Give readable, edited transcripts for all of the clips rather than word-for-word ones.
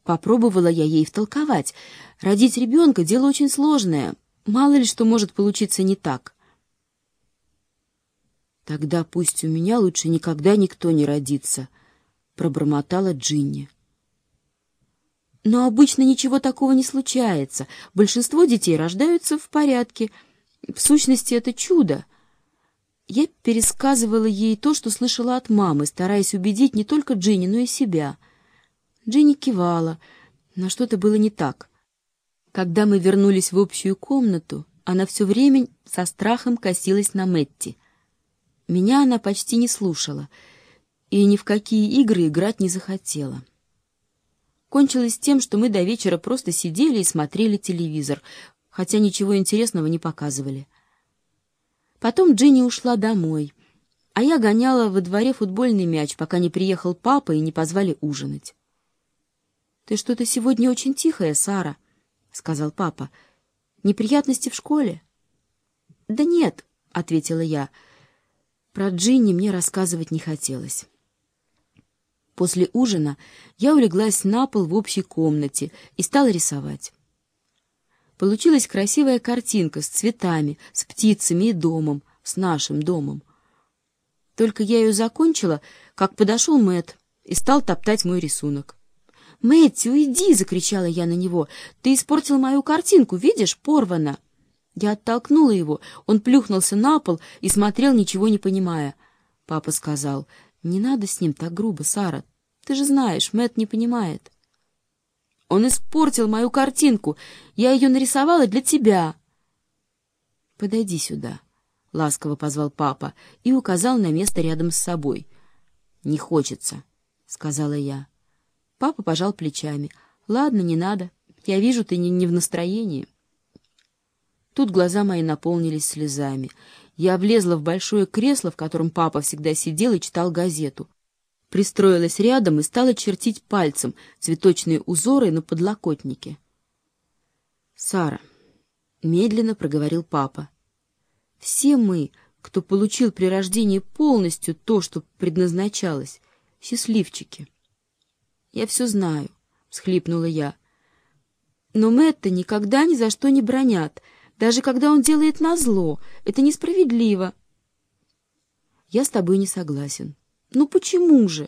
Попробовала я ей втолковать. Родить ребенка — дело очень сложное. Мало ли что может получиться не так. «Тогда пусть у меня лучше никогда никто не родится», — пробормотала Джинни. «Но обычно ничего такого не случается. Большинство детей рождаются в порядке. В сущности, это чудо». Я пересказывала ей то, что слышала от мамы, стараясь убедить не только Джинни, но и себя. Джинни кивала, но что-то было не так. Когда мы вернулись в общую комнату, она все время со страхом косилась на Мэтти. Меня она почти не слушала и ни в какие игры играть не захотела. Кончилось тем, что мы до вечера просто сидели и смотрели телевизор, хотя ничего интересного не показывали. Потом Джинни ушла домой, а я гоняла во дворе футбольный мяч, пока не приехал папа и не позвали ужинать. «Ты что-то сегодня очень тихая, Сара», — сказал папа. «Неприятности в школе?» «Да нет», — ответила я. Про Джинни мне рассказывать не хотелось. После ужина я улеглась на пол в общей комнате и стала рисовать. Получилась красивая картинка с цветами, с птицами и домом, с нашим домом. Только я ее закончила, как подошел Мэтт и стал топтать мой рисунок. «Мэтти, уйди!» — закричала я на него. «Ты испортил мою картинку, видишь, порвана!» Я оттолкнула его, он плюхнулся на пол и смотрел, ничего не понимая. Папа сказал: «Не надо с ним так грубо, Сара. Ты же знаешь, Мэтт не понимает». «Он испортил мою картинку. Я ее нарисовала для тебя». «Подойди сюда», — ласково позвал папа и указал на место рядом с собой. «Не хочется», — сказала я. Папа пожал плечами. «Ладно, не надо. Я вижу, ты не в настроении». Тут глаза мои наполнились слезами. Я влезла в большое кресло, в котором папа всегда сидел и читал газету. Пристроилась рядом и стала чертить пальцем цветочные узоры на подлокотнике. «Сара», — медленно проговорил папа, — «все мы, кто получил при рождении полностью то, что предназначалось, счастливчики». «Я все знаю», — всхлипнула я. «Но Мэтта никогда ни за что не бранят, даже когда он делает назло. Это несправедливо». «Я с тобой не согласен». «Ну почему же?»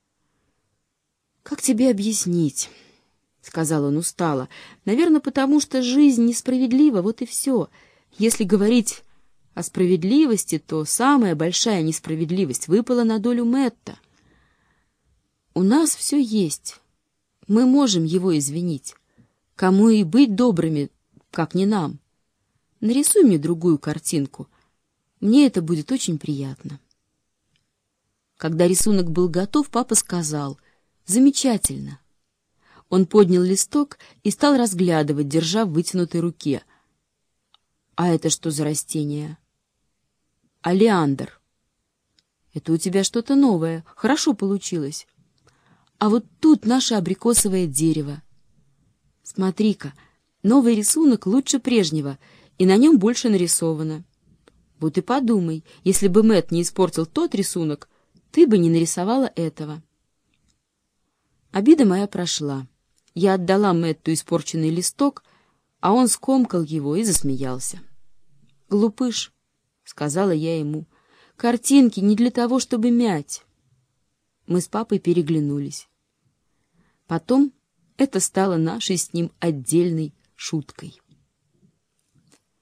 «Как тебе объяснить?» — сказал он устало. «Наверное, потому что жизнь несправедлива, вот и все. Если говорить о справедливости, то самая большая несправедливость выпала на долю Мэтта. У нас все есть. Мы можем его извинить. Кому и быть добрыми, как не нам. Нарисуй мне другую картинку. Мне это будет очень приятно». Когда рисунок был готов, папа сказал: «Замечательно». Он поднял листок и стал разглядывать, держа в вытянутой руке. «А это что за растение?» «Олеандр». «Это у тебя что-то новое. Хорошо получилось. А вот тут наше абрикосовое дерево. Смотри-ка, новый рисунок лучше прежнего, и на нем больше нарисовано. Вот и подумай, если бы Мэтт не испортил тот рисунок, ты бы не нарисовала этого». Обида моя прошла. Я отдала Мэтту испорченный листок, а он скомкал его и засмеялся. «Глупыш», — сказала я ему, — «картинки не для того, чтобы мять». Мы с папой переглянулись. Потом это стало нашей с ним отдельной шуткой.